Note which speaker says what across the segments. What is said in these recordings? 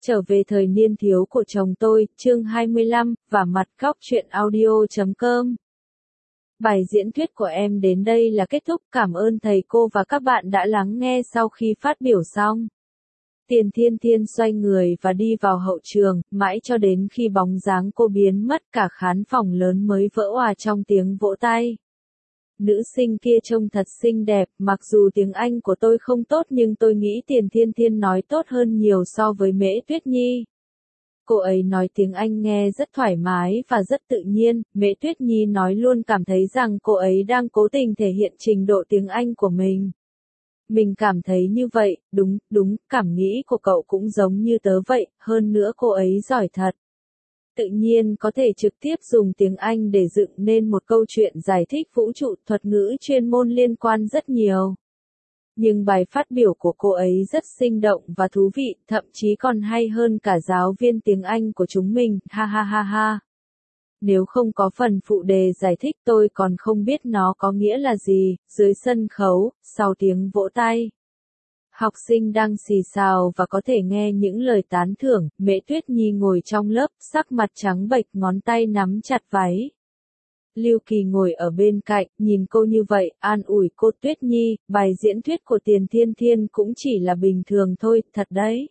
Speaker 1: Trở về thời niên thiếu của chồng tôi, chương 25, và mặt góc truyện audio.com. Bài diễn thuyết của em đến đây là kết thúc. Cảm ơn thầy cô và các bạn đã lắng nghe sau khi phát biểu xong. Tiền Thiên Thiên xoay người và đi vào hậu trường, mãi cho đến khi bóng dáng cô biến mất, cả khán phòng lớn mới vỡ òa trong tiếng vỗ tay. Nữ sinh kia trông thật xinh đẹp, mặc dù tiếng Anh của tôi không tốt nhưng tôi nghĩ Tiền Thiên Thiên nói tốt hơn nhiều so với Mễ Tuyết Nhi. Cô ấy nói tiếng Anh nghe rất thoải mái và rất tự nhiên, Mễ Tuyết Nhi nói luôn cảm thấy rằng cô ấy đang cố tình thể hiện trình độ tiếng Anh của mình. Mình cảm thấy như vậy, đúng, cảm nghĩ của cậu cũng giống như tớ vậy, hơn nữa cô ấy giỏi thật. Tự nhiên có thể trực tiếp dùng tiếng Anh để dựng nên một câu chuyện giải thích vũ trụ thuật ngữ chuyên môn liên quan rất nhiều. Nhưng bài phát biểu của cô ấy rất sinh động và thú vị, thậm chí còn hay hơn cả giáo viên tiếng Anh của chúng mình, ha ha ha ha. Nếu không có phần phụ đề giải thích tôi còn không biết nó có nghĩa là gì. Dưới sân khấu, sau tiếng vỗ tay, học sinh đang xì xào và có thể nghe những lời tán thưởng. Mễ Tuyết Nhi ngồi trong lớp, sắc mặt trắng bệch, ngón tay nắm chặt váy. Lưu Kỳ ngồi ở bên cạnh, nhìn cô như vậy, an ủi cô. Tuyết Nhi, bài diễn thuyết của Tiền Thiên Thiên cũng chỉ là bình thường thôi, thật đấy.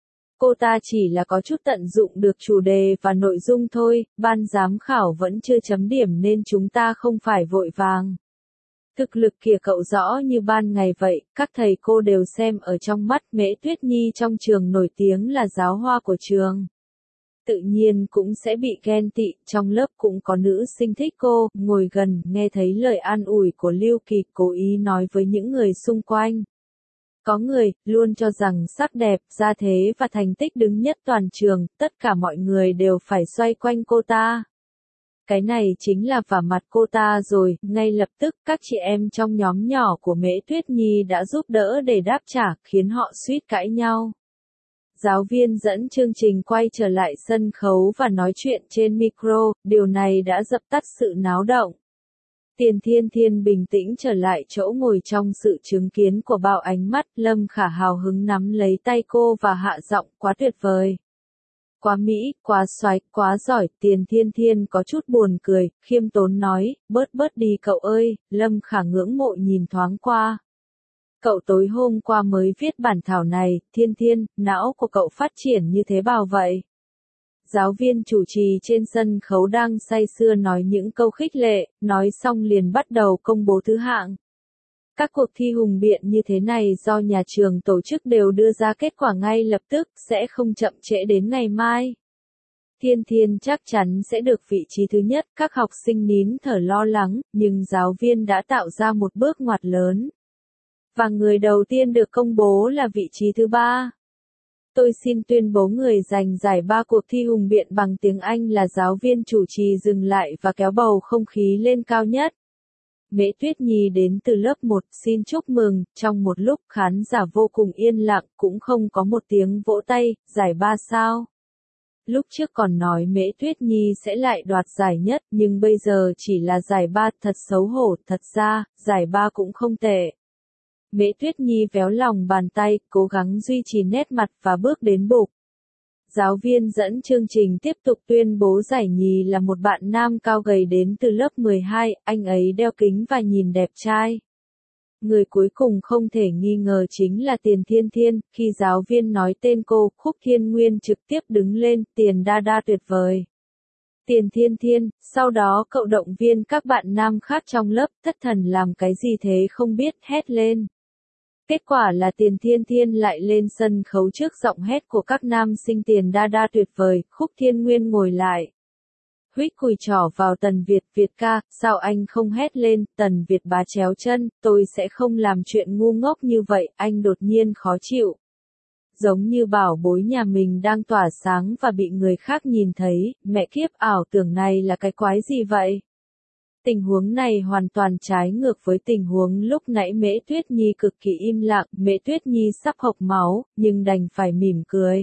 Speaker 1: Cô ta chỉ là có chút tận dụng được chủ đề và nội dung thôi, ban giám khảo vẫn chưa chấm điểm nên chúng ta không phải vội vàng. Thực lực kìa cậu rõ như ban ngày vậy, các thầy cô đều xem ở trong mắt. Mễ Tuyết Nhi trong trường nổi tiếng là giáo hoa của trường. Tự nhiên cũng sẽ bị ghen tị, trong lớp cũng có nữ sinh thích cô, ngồi gần, nghe thấy lời an ủi của Lưu Kỳ, cố ý nói với những người xung quanh. Có người, luôn cho rằng sắc đẹp, gia thế và thành tích đứng nhất toàn trường, tất cả mọi người đều phải xoay quanh cô ta. Cái này chính là vả mặt cô ta rồi, ngay lập tức các chị em trong nhóm nhỏ của Mễ Tuyết Nhi đã giúp đỡ để đáp trả, khiến họ suýt cãi nhau. Giáo viên dẫn chương trình quay trở lại sân khấu và nói chuyện trên micro, điều này đã dập tắt sự náo động. Tiền Thiên Thiên bình tĩnh trở lại chỗ ngồi trong sự chứng kiến của bao ánh mắt. Lâm Khả hào hứng nắm lấy tay cô và hạ giọng, quá tuyệt vời. Quá mỹ, quá soái, quá giỏi. Tiền Thiên Thiên có chút buồn cười, khiêm tốn nói, bớt đi cậu ơi. Lâm Khả ngưỡng mộ nhìn thoáng qua. Cậu tối hôm qua mới viết bản thảo này. Thiên Thiên, não của cậu phát triển như thế bao vậy? Giáo viên chủ trì trên sân khấu đang say sưa nói những câu khích lệ, nói xong liền bắt đầu công bố thứ hạng. Các cuộc thi hùng biện như thế này do nhà trường tổ chức đều đưa ra kết quả ngay lập tức, sẽ không chậm trễ đến ngày mai. Thiên Thiên chắc chắn sẽ được vị trí thứ nhất. Các học sinh nín thở lo lắng, nhưng giáo viên đã tạo ra một bước ngoặt lớn. Và người đầu tiên được công bố là vị trí thứ 3. Tôi xin tuyên bố người giành giải 3 cuộc thi hùng biện bằng tiếng Anh là giáo viên chủ trì. Dừng lại và kéo bầu không khí lên cao nhất. Mễ Tuyết Nhi đến từ lớp 1, xin chúc mừng. Trong một lúc khán giả vô cùng yên lặng, cũng không có một tiếng vỗ tay. Giải 3 sao? Lúc trước còn nói Mễ Tuyết Nhi sẽ lại đoạt giải nhất, nhưng bây giờ chỉ là giải 3, thật xấu hổ. Thật ra, giải 3 cũng không tệ. Mễ Tuyết Nhi véo lòng bàn tay, cố gắng duy trì nét mặt và bước đến bục. Giáo viên dẫn chương trình tiếp tục tuyên bố giải nhì là một bạn nam cao gầy đến từ lớp 12, anh ấy đeo kính và nhìn đẹp trai. Người cuối cùng không thể nghi ngờ chính là Tiền Thiên Thiên. Khi giáo viên nói tên cô, Khúc Thiên Nguyên trực tiếp đứng lên, Tiền đa đa tuyệt vời. Tiền Thiên Thiên, sau đó cậu động viên các bạn nam khác trong lớp, thất thần làm cái gì thế không biết, hét lên. Kết quả là Tiền Thiên Thiên lại lên sân khấu trước giọng hét của các nam sinh, Tiền đa đa tuyệt vời. Khúc Thiên Nguyên ngồi lại, huých cùi trỏ vào Tần Việt, Việt ca, sao anh không hét lên? Tần Việt bá chéo chân, tôi sẽ không làm chuyện ngu ngốc như vậy. Anh đột nhiên khó chịu. Giống như bảo bối nhà mình đang tỏa sáng và bị người khác nhìn thấy. Mẹ kiếp, ảo tưởng này là cái quái gì vậy? Tình huống này hoàn toàn trái ngược với tình huống lúc nãy. Mễ Tuyết Nhi cực kỳ im lặng, Mễ Tuyết Nhi sắp hộc máu, nhưng đành phải mỉm cười.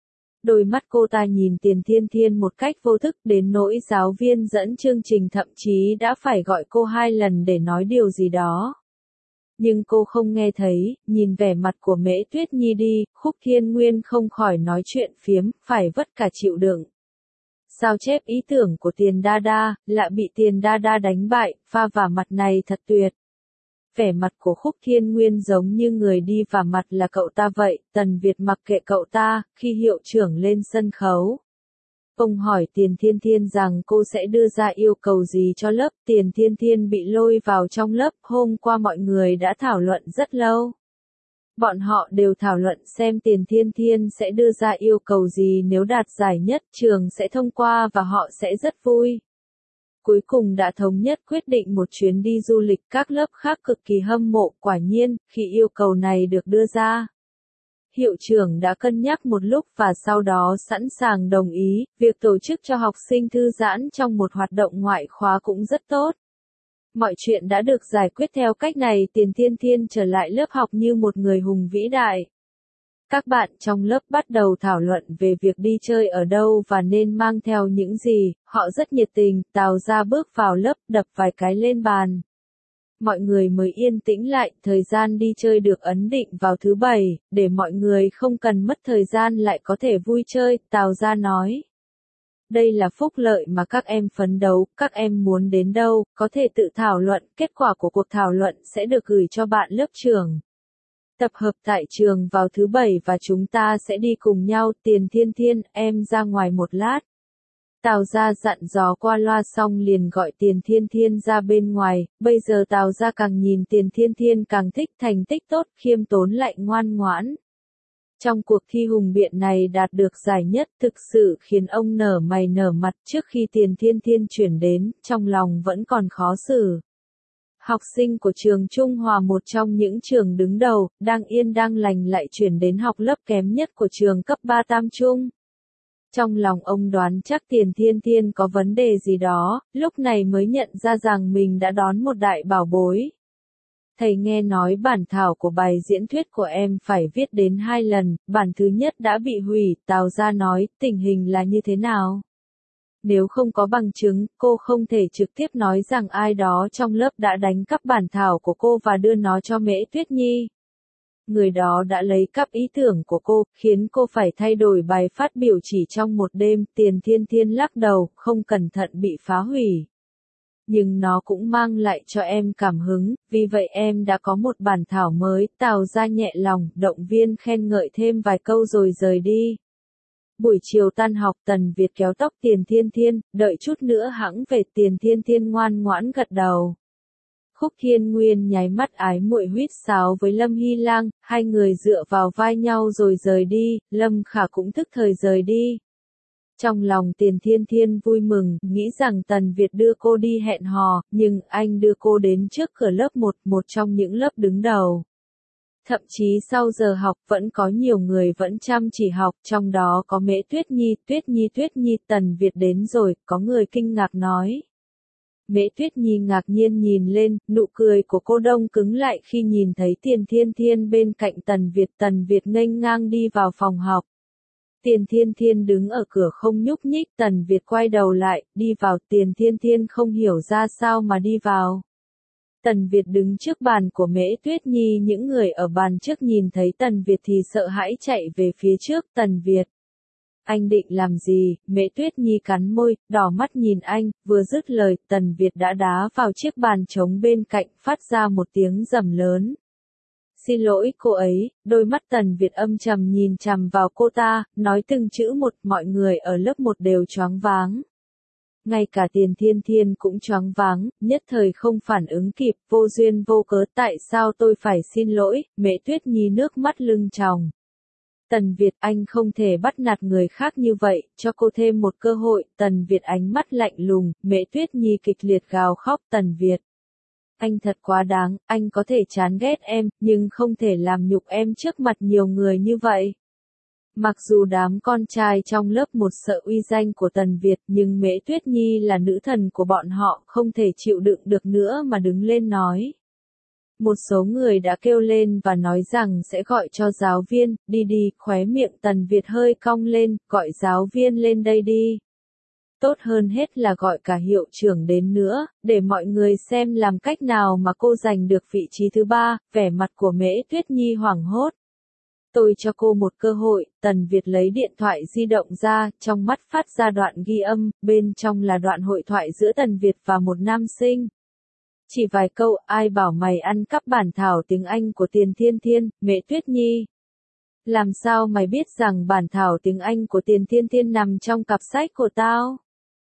Speaker 1: Đôi mắt cô ta nhìn Tiền Thiên Thiên một cách vô thức, đến nỗi giáo viên dẫn chương trình thậm chí đã phải gọi cô 2 lần để nói điều gì đó. Nhưng cô không nghe thấy, nhìn vẻ mặt của Mễ Tuyết Nhi đi, Khúc Thiên Nguyên không khỏi nói chuyện phiếm, phải vất cả chịu đựng. Sao chép ý tưởng của Tiền Đa Đa, lại bị Tiền Đa Đa đánh bại, pha vả mặt này thật tuyệt. Vẻ mặt của Khúc Thiên Nguyên giống như người đi vả mặt là cậu ta vậy, Tần Việt mặc kệ cậu ta, khi hiệu trưởng lên sân khấu. Ông hỏi Tiền Thiên Thiên rằng cô sẽ đưa ra yêu cầu gì cho lớp, Tiền Thiên Thiên bị lôi vào trong lớp, hôm qua mọi người đã thảo luận rất lâu. Bọn họ đều thảo luận xem Tiền Thiên Thiên sẽ đưa ra yêu cầu gì, nếu đạt giải nhất trường sẽ thông qua và họ sẽ rất vui. Cuối cùng đã thống nhất quyết định một chuyến đi du lịch, các lớp khác cực kỳ hâm mộ, quả nhiên, khi yêu cầu này được đưa ra. Hiệu trưởng đã cân nhắc một lúc và sau đó sẵn sàng đồng ý, việc tổ chức cho học sinh thư giãn trong một hoạt động ngoại khóa cũng rất tốt. Mọi chuyện đã được giải quyết theo cách này, Tiền Thiên Thiên trở lại lớp học như một người hùng vĩ đại. Các bạn trong lớp bắt đầu thảo luận về việc đi chơi ở đâu và nên mang theo những gì, họ rất nhiệt tình, Tào Gia bước vào lớp, đập vài cái lên bàn. Mọi người mới yên tĩnh lại, thời gian đi chơi được ấn định vào thứ Bảy, để mọi người không cần mất thời gian lại có thể vui chơi, Tào Gia nói. Đây là phúc lợi mà các em phấn đấu, các em muốn đến đâu, có thể tự thảo luận, kết quả của cuộc thảo luận sẽ được gửi cho bạn lớp trưởng. Tập hợp tại trường vào thứ Bảy và chúng ta sẽ đi cùng nhau, Tiền Thiên Thiên, em ra ngoài một lát. Tào Gia dặn dò qua loa xong liền gọi Tiền Thiên Thiên ra bên ngoài, bây giờ Tào Gia càng nhìn Tiền Thiên Thiên càng thích, thành tích tốt, khiêm tốn lại ngoan ngoãn. Trong cuộc thi hùng biện này đạt được giải nhất thực sự khiến ông nở mày nở mặt, trước khi Tiền Thiên Thiên chuyển đến, trong lòng vẫn còn khó xử. Học sinh của trường Trung Hòa, một trong những trường đứng đầu, đang yên đang lành lại chuyển đến học lớp kém nhất của trường cấp 3 Tam Trung. Trong lòng ông đoán chắc Tiền Thiên Thiên có vấn đề gì đó, lúc này mới nhận ra rằng mình đã đón một đại bảo bối. Thầy nghe nói bản thảo của bài diễn thuyết của em phải viết đến 2 lần, bản thứ nhất đã bị hủy, Tào Gia nói, tình hình là như thế nào? Nếu không có bằng chứng, cô không thể trực tiếp nói rằng ai đó trong lớp đã đánh cắp bản thảo của cô và đưa nó cho Mễ Tuyết Nhi. Người đó đã lấy cắp ý tưởng của cô, khiến cô phải thay đổi bài phát biểu chỉ trong một đêm, Tiền Thiên Thiên lắc đầu, không cẩn thận bị phá hủy. Nhưng nó cũng mang lại cho em cảm hứng, vì vậy em đã có một bản thảo mới, Tào Gia nhẹ lòng, động viên khen ngợi thêm vài câu rồi rời đi. Buổi chiều tan học, Tần Việt kéo tóc Tiền Thiên Thiên, đợi chút nữa hẵng về, Tiền Thiên Thiên ngoan ngoãn gật đầu. Khúc Thiên Nguyên nháy mắt ái muội huýt sáo với Lâm Hy Lang, hai người dựa vào vai nhau rồi rời đi, Lâm Khả cũng thức thời rời đi. Trong lòng Tiền Thiên Thiên vui mừng, nghĩ rằng Tần Việt đưa cô đi hẹn hò, nhưng anh đưa cô đến trước cửa lớp 1, một trong những lớp đứng đầu. Thậm chí sau giờ học vẫn có nhiều người vẫn chăm chỉ học, trong đó có Mễ Tuyết Nhi, Tuyết Nhi, Tần Việt đến rồi, có người kinh ngạc nói. Mễ Tuyết Nhi ngạc nhiên nhìn lên, nụ cười của cô đông cứng lại khi nhìn thấy Tiền Thiên Thiên bên cạnh Tần Việt nghênh ngang đi vào phòng học. Tiền Thiên Thiên đứng ở cửa không nhúc nhích, Tần Việt quay đầu lại, đi vào, Tiền Thiên Thiên không hiểu ra sao mà đi vào. Tần Việt đứng trước bàn của Mễ Tuyết Nhi, những người ở bàn trước nhìn thấy Tần Việt thì sợ hãi chạy về phía trước, Tần Việt. Anh định làm gì? Mễ Tuyết Nhi cắn môi, đỏ mắt nhìn anh, vừa dứt lời, Tần Việt đã đá vào chiếc bàn trống bên cạnh, phát ra một tiếng rầm lớn. Xin lỗi cô ấy, đôi mắt Tần Việt âm trầm nhìn chằm vào cô ta, nói từng chữ một, mọi người ở lớp 1 đều choáng váng. Ngay cả Tiền Thiên Thiên cũng choáng váng, nhất thời không phản ứng kịp, vô duyên vô cớ, tại sao tôi phải xin lỗi, Mễ Tuyết Nhi nước mắt lưng tròng. Tần Việt, anh không thể bắt nạt người khác như vậy, cho cô thêm một cơ hội, Tần Việt ánh mắt lạnh lùng, Mễ Tuyết Nhi kịch liệt gào khóc, Tần Việt. Anh thật quá đáng, anh có thể chán ghét em, nhưng không thể làm nhục em trước mặt nhiều người như vậy. Mặc dù đám con trai trong lớp 1 sợ uy danh của Tần Việt, nhưng Mễ Tuyết Nhi là nữ thần của bọn họ, không thể chịu đựng được nữa mà đứng lên nói. Một số người đã kêu lên và nói rằng sẽ gọi cho giáo viên, đi đi, khóe miệng Tần Việt hơi cong lên, gọi giáo viên lên đây đi. Tốt hơn hết là gọi cả hiệu trưởng đến nữa, để mọi người xem làm cách nào mà cô giành được vị trí thứ ba. Vẻ mặt của Mễ Tuyết Nhi hoảng hốt. Tôi cho cô một cơ hội, Tần Việt lấy điện thoại di động ra, trong mắt phát ra đoạn ghi âm, bên trong là đoạn hội thoại giữa Tần Việt và một nam sinh. Chỉ vài câu, ai bảo mày ăn cắp bản thảo tiếng Anh của Tiền Thiên Thiên, Mễ Tuyết Nhi. Làm sao mày biết rằng bản thảo tiếng Anh của Tiền Thiên Thiên nằm trong cặp sách của tao?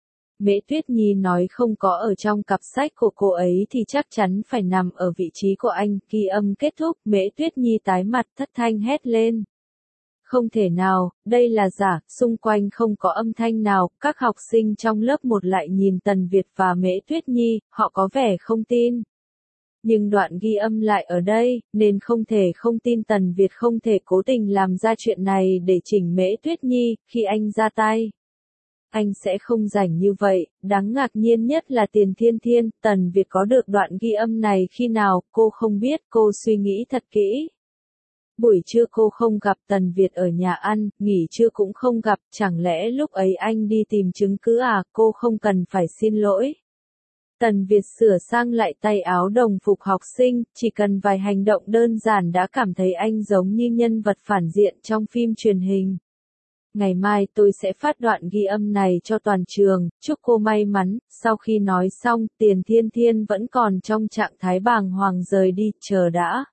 Speaker 1: Mễ Tuyết Nhi nói không có ở trong cặp sách của cô ấy thì chắc chắn phải nằm ở vị trí của anh. Ghi âm kết thúc, Mễ Tuyết Nhi tái mặt thất thanh hét lên. Không thể nào, đây là giả, xung quanh không có âm thanh nào. Các học sinh trong lớp 1 lại nhìn Tần Việt và Mễ Tuyết Nhi, họ có vẻ không tin. Nhưng đoạn ghi âm lại ở đây, nên không thể không tin Tần Việt không thể cố tình làm ra chuyện này để chỉnh Mễ Tuyết Nhi. Khi anh ra tay, anh sẽ không rảnh như vậy. Đáng ngạc nhiên nhất là Tiền Thiên Thiên. Tần Việt có được đoạn ghi âm này khi nào, cô không biết. Cô suy nghĩ thật kỹ. Buổi trưa cô không gặp Tần Việt ở nhà ăn, nghỉ trưa cũng không gặp. Chẳng lẽ lúc ấy anh đi tìm chứng cứ à? Cô không cần phải xin lỗi. Tần Việt sửa sang lại tay áo đồng phục học sinh, chỉ cần vài hành động đơn giản đã cảm thấy anh giống như nhân vật phản diện trong phim truyền hình. Ngày mai tôi sẽ phát đoạn ghi âm này cho toàn trường, chúc cô may mắn. Sau khi nói xong, Tiền Thiên Thiên vẫn còn trong trạng thái bàng hoàng rời đi, chờ đã.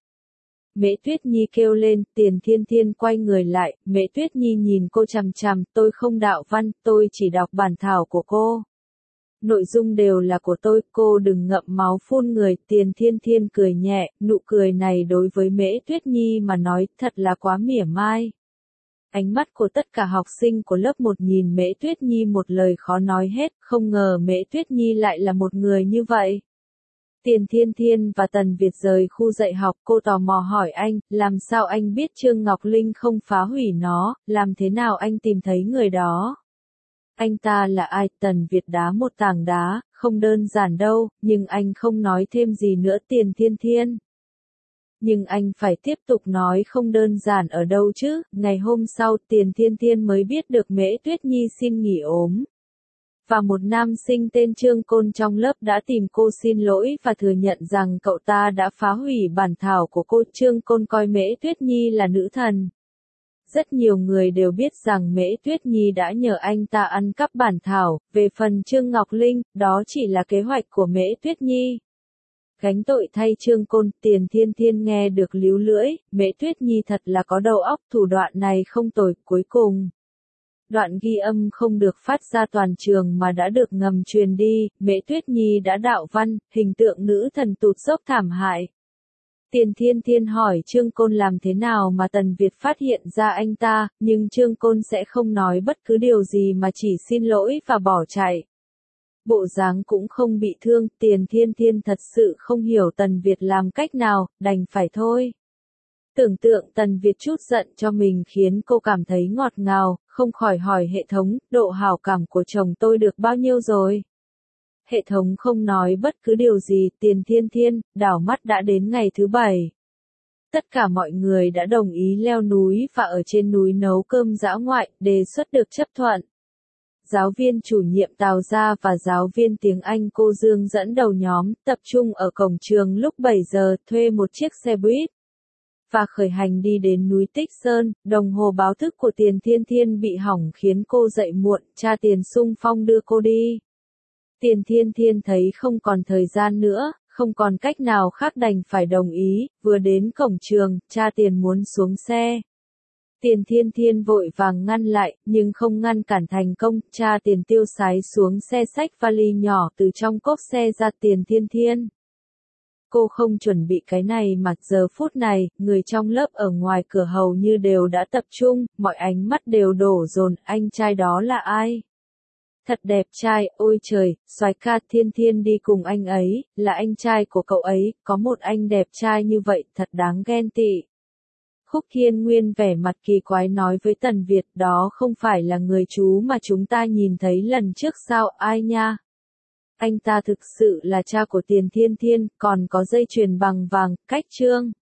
Speaker 1: Mễ Tuyết Nhi kêu lên, Tiền Thiên Thiên quay người lại, Mễ Tuyết Nhi nhìn cô chằm chằm, tôi không đạo văn, tôi chỉ đọc bản thảo của cô. Nội dung đều là của tôi, cô đừng ngậm máu phun người. Tiền Thiên Thiên cười nhẹ, nụ cười này đối với Mễ Tuyết Nhi mà nói thật là quá mỉa mai. Ánh mắt của tất cả học sinh của lớp 1 nhìn Mễ Tuyết Nhi một lời khó nói hết, không ngờ Mễ Tuyết Nhi lại là một người như vậy. Tiền Thiên Thiên và Tần Việt rời khu dạy học, cô tò mò hỏi anh, làm sao anh biết Trương Ngọc Linh không phá hủy nó, làm thế nào anh tìm thấy người đó? Anh ta là ai? Tần Việt đá một tảng đá, không đơn giản đâu, nhưng anh không nói thêm gì nữa. Tiền Thiên Thiên. Nhưng anh phải tiếp tục nói không đơn giản ở đâu chứ. Ngày hôm sau, Tiền Thiên Thiên mới biết được Mễ Tuyết Nhi xin nghỉ ốm. Và một nam sinh tên Trương Côn trong lớp đã tìm cô xin lỗi và thừa nhận rằng cậu ta đã phá hủy bản thảo của cô. Trương Côn coi Mễ Tuyết Nhi là nữ thần. Rất nhiều người đều biết rằng Mễ Tuyết Nhi đã nhờ anh ta ăn cắp bản thảo. Về phần Trương Ngọc Linh, đó chỉ là kế hoạch của Mễ Tuyết Nhi. Gánh tội thay Trương Côn, Tiền Thiên Thiên nghe được líu lưỡi, Mễ Tuyết Nhi thật là có đầu óc, thủ đoạn này không tồi. Cuối cùng, đoạn ghi âm không được phát ra toàn trường mà đã được ngầm truyền đi. Mễ Tuyết Nhi đã đạo văn, hình tượng nữ thần tụt dốc thảm hại. Tiền Thiên Thiên hỏi Trương Côn làm thế nào mà Tần Việt phát hiện ra anh ta, nhưng Trương Côn sẽ không nói bất cứ điều gì mà chỉ xin lỗi và bỏ chạy. Bộ dáng cũng không bị thương. Tiền Thiên Thiên thật sự không hiểu Tần Việt làm cách nào, đành phải thôi. Tưởng tượng Tần Việt chút giận cho mình khiến cô cảm thấy ngọt ngào, không khỏi hỏi hệ thống, độ hảo cảm của chồng tôi được bao nhiêu rồi? Hệ thống không nói bất cứ điều gì. Tiền Thiên Thiên, đảo mắt đã đến ngày thứ 7. Tất cả mọi người đã đồng ý leo núi và ở trên núi nấu cơm dã ngoại, đề xuất được chấp thuận. Giáo viên chủ nhiệm Tào Gia và giáo viên tiếng Anh cô Dương dẫn đầu nhóm, tập trung ở cổng trường lúc 7 giờ, thuê một chiếc xe buýt và khởi hành đi đến núi Tích Sơn. Đồng hồ báo thức của Tiền Thiên Thiên bị hỏng khiến cô dậy muộn, cha Tiền xung phong đưa cô đi. Tiền Thiên Thiên thấy không còn thời gian nữa, không còn cách nào khác đành phải đồng ý. Vừa đến cổng trường, cha Tiền muốn xuống xe. Tiền Thiên Thiên vội vàng ngăn lại, nhưng không ngăn cản thành công. Cha Tiền tiêu sái xuống xe xách vali nhỏ từ trong cốp xe ra. Tiền Thiên Thiên, cô không chuẩn bị cái này mà. Giờ phút này, người trong lớp ở ngoài cửa hầu như đều đã tập trung, mọi ánh mắt đều đổ dồn. Anh trai đó là ai? Thật đẹp trai, ôi trời, soái ca. Thiên Thiên đi cùng anh ấy, là anh trai của cậu ấy, có một anh đẹp trai như vậy, thật đáng ghen tị. Khúc Thiên Nguyên vẻ mặt kỳ quái nói với Tần Việt, đó không phải là người chú mà chúng ta nhìn thấy lần trước sao? Ai nha? Anh ta thực sự là cha của Tiền Thiên Thiên, còn có dây chuyền bằng vàng, cách trương.